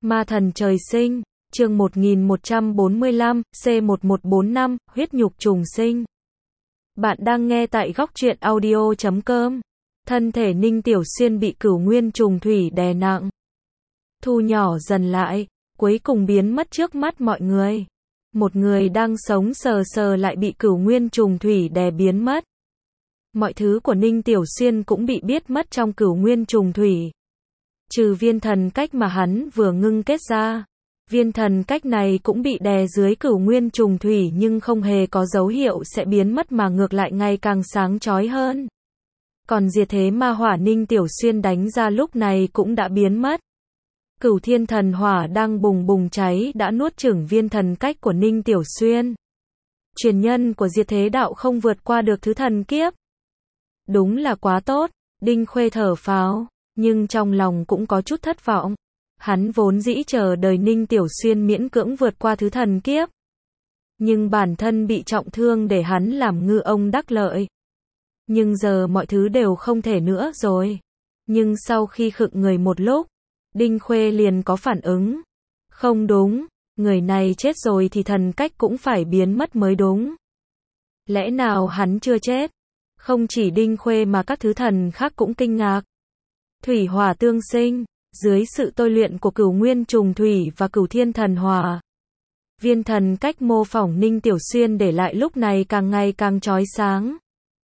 Ma thần trời sinh, chương 1145, C1145, huyết nhục trùng sinh. Bạn đang nghe tại góc truyện audio.com. Thân thể Ninh Tiểu Xuyên bị cửu nguyên trùng thủy đè nặng, thu nhỏ dần lại, cuối cùng biến mất trước mắt mọi người. Một người đang sống sờ sờ lại bị cửu nguyên trùng thủy đè biến mất. Mọi thứ của Ninh Tiểu Xuyên cũng bị biết mất trong cửu nguyên trùng thủy. Trừ viên thần cách mà hắn vừa ngưng kết ra. Viên thần cách này cũng bị đè dưới cửu nguyên trùng thủy nhưng không hề có dấu hiệu sẽ biến mất mà ngược lại ngày càng sáng chói hơn. Còn diệt thế ma hỏa Ninh Tiểu Xuyên đánh ra lúc này cũng đã biến mất. Cửu thiên thần hỏa đang bùng bùng cháy đã nuốt chửng viên thần cách của Ninh Tiểu Xuyên. Truyền nhân của diệt thế đạo không vượt qua được thứ thần kiếp. Đúng là quá tốt, Đinh Khuê thở phào, nhưng trong lòng cũng có chút thất vọng. Hắn vốn dĩ chờ đời Ninh Tiểu Xuyên miễn cưỡng vượt qua thứ thần kiếp. Nhưng bản thân bị trọng thương để hắn làm ngư ông đắc lợi. Nhưng giờ mọi thứ đều không thể nữa rồi. Nhưng sau khi khựng người một lúc, Đinh Khuê liền có phản ứng. Không đúng, người này chết rồi thì thần cách cũng phải biến mất mới đúng. Lẽ nào hắn chưa chết? Không chỉ Đinh Khuê mà các thứ thần khác cũng kinh ngạc. Thủy hỏa tương sinh, dưới sự tôi luyện của cửu nguyên trùng thủy và cửu thiên thần hỏa. Viên thần cách mô phỏng Ninh Tiểu Xuyên để lại lúc này càng ngày càng chói sáng.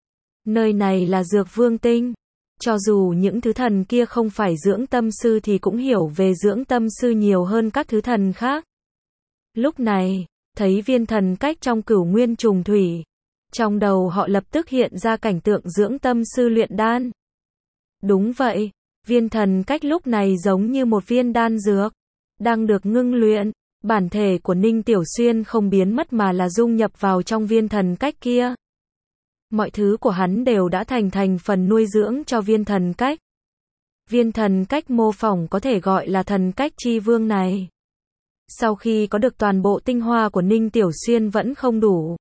Nơi này là Dược Vương Tinh. Cho dù những thứ thần kia không phải dưỡng tâm sư thì cũng hiểu về dưỡng tâm sư nhiều hơn các thứ thần khác. Lúc này, thấy viên thần cách trong cửu nguyên trùng thủy. Trong đầu họ lập tức hiện ra cảnh tượng dưỡng tâm sư luyện đan. Đúng vậy, viên thần cách lúc này giống như một viên đan dược, đang được ngưng luyện. Bản thể của Ninh Tiểu Xuyên không biến mất mà là dung nhập vào trong viên thần cách kia. Mọi thứ của hắn đều đã thành phần nuôi dưỡng cho viên thần cách. Viên thần cách mô phỏng có thể gọi là thần cách chi vương này. Sau khi có được toàn bộ tinh hoa của Ninh Tiểu Xuyên vẫn không đủ.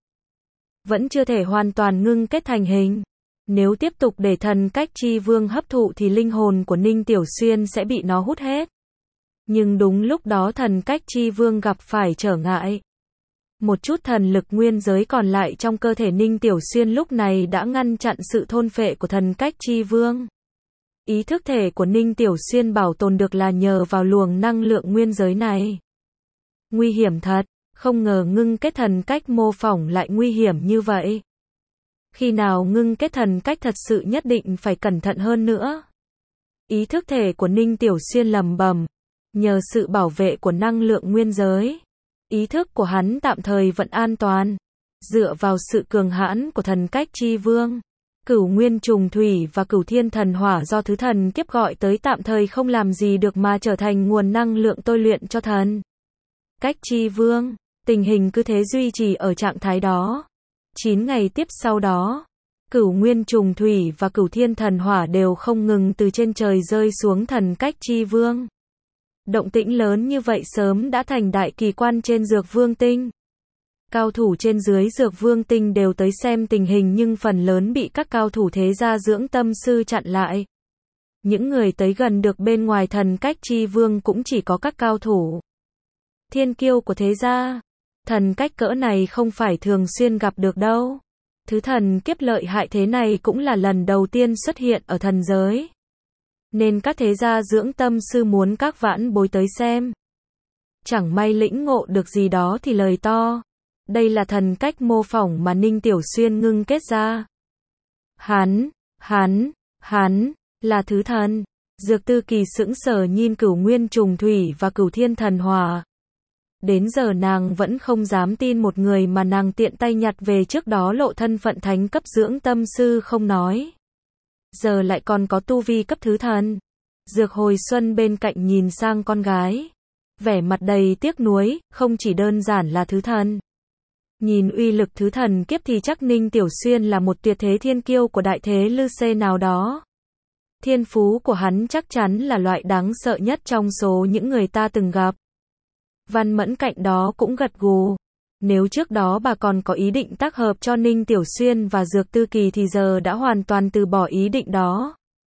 Vẫn chưa thể hoàn toàn ngưng kết thành hình. Nếu tiếp tục để thần cách chi vương hấp thụ thì linh hồn của Ninh Tiểu Xuyên sẽ bị nó hút hết. Nhưng đúng lúc đó thần cách chi vương gặp phải trở ngại. Một chút thần lực nguyên giới còn lại trong cơ thể Ninh Tiểu Xuyên lúc này đã ngăn chặn sự thôn phệ của thần cách chi vương. Ý thức thể của Ninh Tiểu Xuyên bảo tồn được là nhờ vào luồng năng lượng nguyên giới này. Nguy hiểm thật, không ngờ ngưng kết thần cách mô phỏng lại nguy hiểm như vậy. Khi nào ngưng kết thần cách thật sự nhất định phải cẩn thận hơn nữa. Ý thức thể của Ninh Tiểu Xuyên lẩm bẩm, nhờ sự bảo vệ của năng lượng nguyên giới. Ý thức của hắn tạm thời vẫn an toàn. Dựa vào sự cường hãn của thần cách chi vương, cửu nguyên trùng thủy và cửu thiên thần hỏa do thứ thần kiếp gọi tới tạm thời không làm gì được mà trở thành nguồn năng lượng tôi luyện cho thần cách chi vương. Tình hình cứ thế duy trì ở trạng thái đó. 9 ngày tiếp sau đó, cửu nguyên trùng thủy và cửu thiên thần hỏa đều không ngừng từ trên trời rơi xuống thần cách chi vương. Động tĩnh lớn như vậy sớm đã thành đại kỳ quan trên Dược Vương Tinh. Cao thủ trên dưới Dược Vương Tinh đều tới xem tình hình nhưng phần lớn bị các cao thủ thế gia dưỡng tâm sư chặn lại. Những người tới gần được bên ngoài thần cách chi vương cũng chỉ có các cao thủ thiên kiêu của thế gia. Thần cách cỡ này không phải thường xuyên gặp được đâu. Thứ thần kiếp lợi hại thế này cũng là lần đầu tiên xuất hiện ở thần giới. Nên các thế gia dưỡng tâm sư muốn các vãn bối tới xem. Chẳng may lĩnh ngộ được gì đó thì lời to. Đây là thần cách mô phỏng mà Ninh Tiểu Xuyên ngưng kết ra. Hắn, là thứ thần. Dược Tư Kỳ sững sờ nhìn cửu nguyên trùng thủy và cửu thiên thần hỏa. Đến giờ nàng vẫn không dám tin một người mà nàng tiện tay nhặt về trước đó lộ thân phận thánh cấp dưỡng tâm sư không nói. Giờ lại còn có tu vi cấp thứ thần. Dược Hồi Xuân bên cạnh nhìn sang con gái. Vẻ mặt đầy tiếc nuối, không chỉ đơn giản là thứ thần. Nhìn uy lực thứ thần kiếp thì chắc Ninh Tiểu Xuyên là một tuyệt thế thiên kiêu của đại thế Lư Xê nào đó. Thiên phú của hắn chắc chắn là loại đáng sợ nhất trong số những người ta từng gặp. Văn Mẫn cạnh đó cũng gật gù. Nếu trước đó bà còn có ý định tác hợp cho Ninh Tiểu Xuyên và Dược Tư Kỳ thì giờ đã hoàn toàn từ bỏ ý định đó.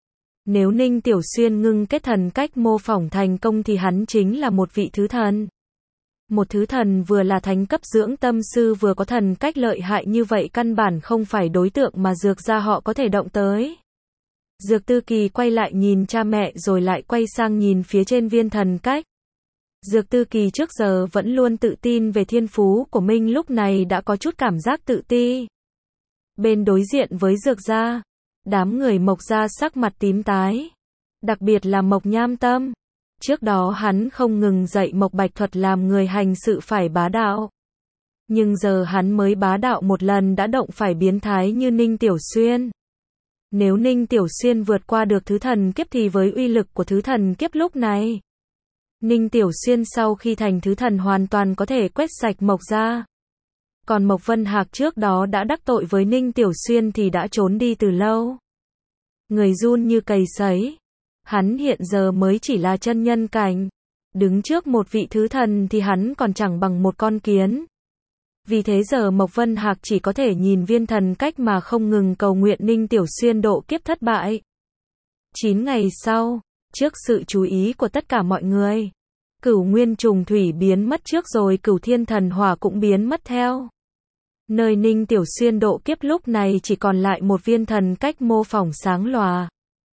Nếu Ninh Tiểu Xuyên ngưng kết thần cách mô phỏng thành công thì hắn chính là một vị thứ thần. Một thứ thần vừa là thánh cấp dưỡng tâm sư vừa có thần cách lợi hại như vậy căn bản không phải đối tượng mà Dược gia họ có thể động tới. Dược Tư Kỳ quay lại nhìn cha mẹ rồi lại quay sang nhìn phía trên viên thần cách. Dược Tư Kỳ trước giờ vẫn luôn tự tin về thiên phú của mình lúc này đã có chút cảm giác tự ti. Bên đối diện với Dược gia, đám người Mộc gia sắc mặt tím tái. Đặc biệt là Mộc Nham Tâm. Trước đó hắn không ngừng dạy Mộc Bạch thuật làm người hành sự phải bá đạo. Nhưng giờ hắn mới bá đạo một lần đã động phải biến thái như Ninh Tiểu Xuyên. Nếu Ninh Tiểu Xuyên vượt qua được thứ thần kiếp thì với uy lực của thứ thần kiếp lúc này, Ninh Tiểu Xuyên sau khi thành thứ thần hoàn toàn có thể quét sạch Mộc gia. Còn Mộc Vân Hạc trước đó đã đắc tội với Ninh Tiểu Xuyên thì đã trốn đi từ lâu. Người run như cầy sấy. Hắn hiện giờ mới chỉ là chân nhân cảnh. Đứng trước một vị thứ thần thì hắn còn chẳng bằng một con kiến. Vì thế giờ Mộc Vân Hạc chỉ có thể nhìn viên thần cách mà không ngừng cầu nguyện Ninh Tiểu Xuyên độ kiếp thất bại. 9 ngày sau, trước sự chú ý của tất cả mọi người, Cửu Nguyên Trùng Thủy biến mất trước rồi Cửu Thiên Thần Hỏa cũng biến mất theo. Nơi Ninh Tiểu Xuyên độ kiếp lúc này chỉ còn lại một viên thần cách mô phỏng sáng lòa.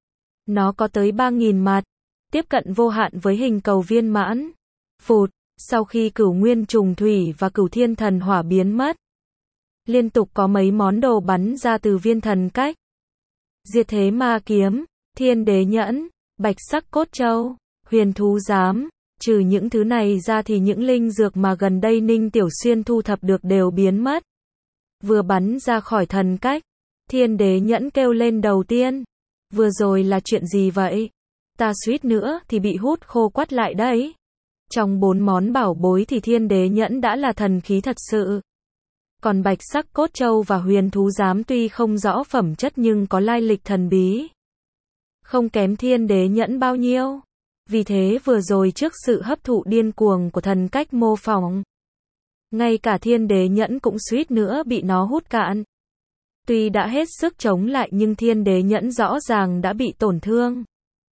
Nó có tới 3.000 mặt, tiếp cận vô hạn với hình cầu viên mãn. Phụt, sau khi Cửu Nguyên Trùng Thủy và Cửu Thiên Thần Hỏa biến mất, liên tục có mấy món đồ bắn ra từ viên thần cách. Diệt Thế Ma Kiếm, Thiên Đế Nhẫn, Bạch Sắc Cốt Châu, Huyền Thú Giám. Trừ những thứ này ra thì những linh dược mà gần đây Ninh Tiểu Xuyên thu thập được đều biến mất. Vừa bắn ra khỏi thần cách, Thiên Đế Nhẫn kêu lên đầu tiên. Vừa rồi là chuyện gì vậy? Ta suýt nữa thì bị hút khô quắt lại đấy. Trong 4 món bảo bối thì Thiên Đế Nhẫn đã là thần khí thật sự. Còn Bạch Sắc Cốt Châu và Huyền Thú Giám tuy không rõ phẩm chất nhưng có lai lịch thần bí. Không kém Thiên Đế Nhẫn bao nhiêu. Vì thế vừa rồi trước sự hấp thụ điên cuồng của thần cách mô phỏng, ngay cả Thiên Đế Nhẫn cũng suýt nữa bị nó hút cạn. Tuy đã hết sức chống lại nhưng Thiên Đế Nhẫn rõ ràng đã bị tổn thương.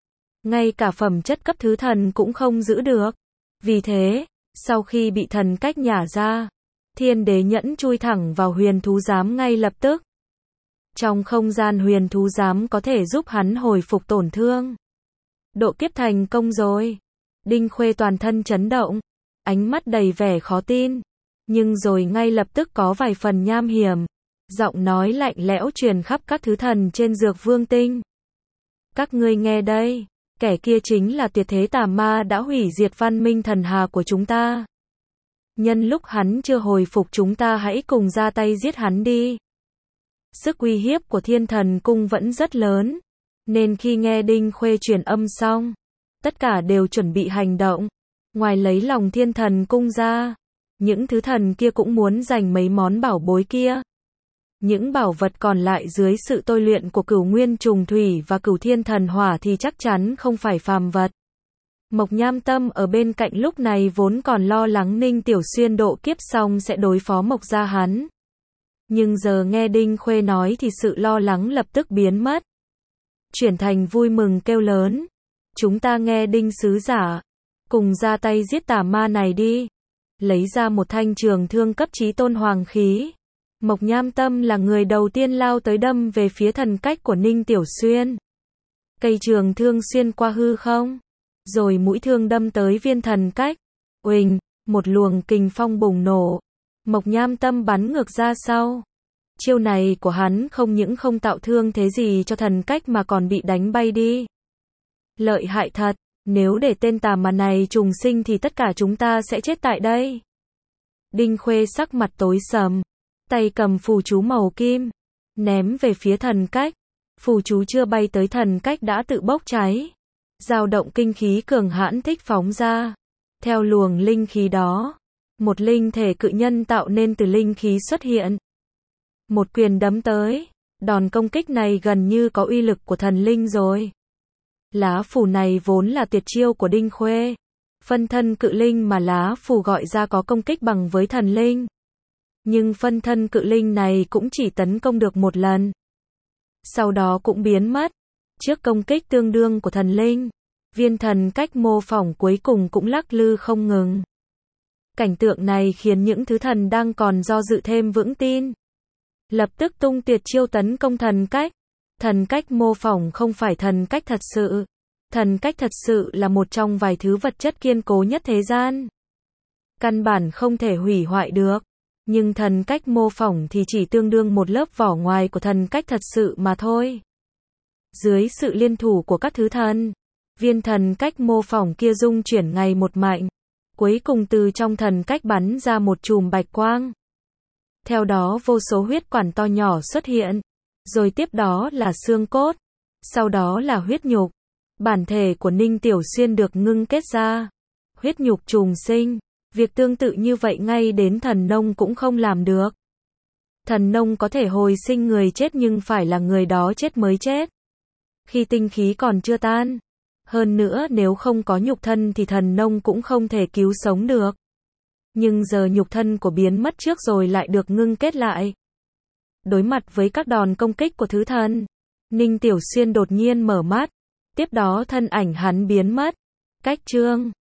Ngay cả phẩm chất cấp thứ thần cũng không giữ được. Vì thế, sau khi bị thần cách nhả ra, Thiên Đế Nhẫn chui thẳng vào Huyền Thú Giám ngay lập tức. Trong không gian Huyền Thú Giám có thể giúp hắn hồi phục tổn thương. Độ kiếp thành công rồi. Đinh Khuê toàn thân chấn động, ánh mắt đầy vẻ khó tin. Nhưng rồi ngay lập tức có vài phần nham hiểm. Giọng nói lạnh lẽo truyền khắp các thứ thần trên Dược Vương Tinh. Các ngươi nghe đây, kẻ kia chính là Tuyệt Thế Tà Ma đã hủy diệt văn minh thần hà của chúng ta. Nhân lúc hắn chưa hồi phục chúng ta hãy cùng ra tay giết hắn đi. Sức uy hiếp của Thiên Thần Cung vẫn rất lớn, nên khi nghe Đinh Khuê truyền âm xong, tất cả đều chuẩn bị hành động. Ngoài lấy lòng Thiên Thần Cung ra, những thứ thần kia cũng muốn giành mấy món bảo bối kia. Những bảo vật còn lại dưới sự tôi luyện của Cửu Nguyên Trùng Thủy và Cửu Thiên Thần Hỏa thì chắc chắn không phải phàm vật. Mộc Nham Tâm ở bên cạnh lúc này vốn còn lo lắng Ninh Tiểu Xuyên độ kiếp xong sẽ đối phó Mộc gia hắn. Nhưng giờ nghe Đinh Khuê nói thì sự lo lắng lập tức biến mất. Chuyển thành vui mừng kêu lớn. Chúng ta nghe Đinh sứ giả, cùng ra tay giết tà ma này đi. Lấy ra một thanh trường thương cấp chí tôn hoàng khí. Mộc Nham Tâm là người đầu tiên lao tới đâm về phía thần cách của Ninh Tiểu Xuyên. Cây trường thương xuyên qua hư không, rồi mũi thương đâm tới viên thần cách. Uỳnh, một luồng kình phong bùng nổ. Mộc Nham Tâm bắn ngược ra sau. Chiêu này của hắn không những không tạo thương thế gì cho thần cách mà còn bị đánh bay đi. Lợi hại thật, nếu để tên tà ma này trùng sinh thì tất cả chúng ta sẽ chết tại đây. Đinh Khuê sắc mặt tối sầm, tay cầm phù chú màu kim, ném về phía thần cách. Phù chú chưa bay tới thần cách đã tự bốc cháy. Dao động kinh khí cường hãn thích phóng ra. Theo luồng linh khí đó, một linh thể cự nhân tạo nên từ linh khí xuất hiện. Một quyền đấm tới, đòn công kích này gần như có uy lực của thần linh rồi. Lá phù này vốn là tuyệt chiêu của Đinh Khuê. Phân thân cự linh mà lá phù gọi ra có công kích bằng với thần linh. Nhưng phân thân cự linh này cũng chỉ tấn công được một lần. Sau đó cũng biến mất. Trước công kích tương đương của thần linh, viên thần cách mô phỏng cuối cùng cũng lắc lư không ngừng. Cảnh tượng này khiến những thứ thần đang còn do dự thêm vững tin. Lập tức tung tuyệt chiêu tấn công thần cách. Thần cách mô phỏng không phải thần cách thật sự. Thần cách thật sự là một trong vài thứ vật chất kiên cố nhất thế gian. Căn bản không thể hủy hoại được. Nhưng thần cách mô phỏng thì chỉ tương đương một lớp vỏ ngoài của thần cách thật sự mà thôi. Dưới sự liên thủ của các thứ thần, viên thần cách mô phỏng kia dung chuyển ngày một mạnh. Cuối cùng từ trong thần cách bắn ra một chùm bạch quang. Theo đó vô số huyết quản to nhỏ xuất hiện. Rồi tiếp đó là xương cốt. Sau đó là huyết nhục. Bản thể của Ninh Tiểu Xuyên được ngưng kết ra. Huyết nhục trùng sinh. Việc tương tự như vậy ngay đến thần nông cũng không làm được. Thần nông có thể hồi sinh người chết nhưng phải là người đó chết mới chết. Khi tinh khí còn chưa tan. Hơn nữa nếu không có nhục thân thì thần nông cũng không thể cứu sống được. Nhưng giờ nhục thân của biến mất trước rồi lại được ngưng kết lại. Đối mặt với các đòn công kích của thứ thần, Ninh Tiểu Xuyên đột nhiên mở mắt. Tiếp đó thân ảnh hắn biến mất. Cách chương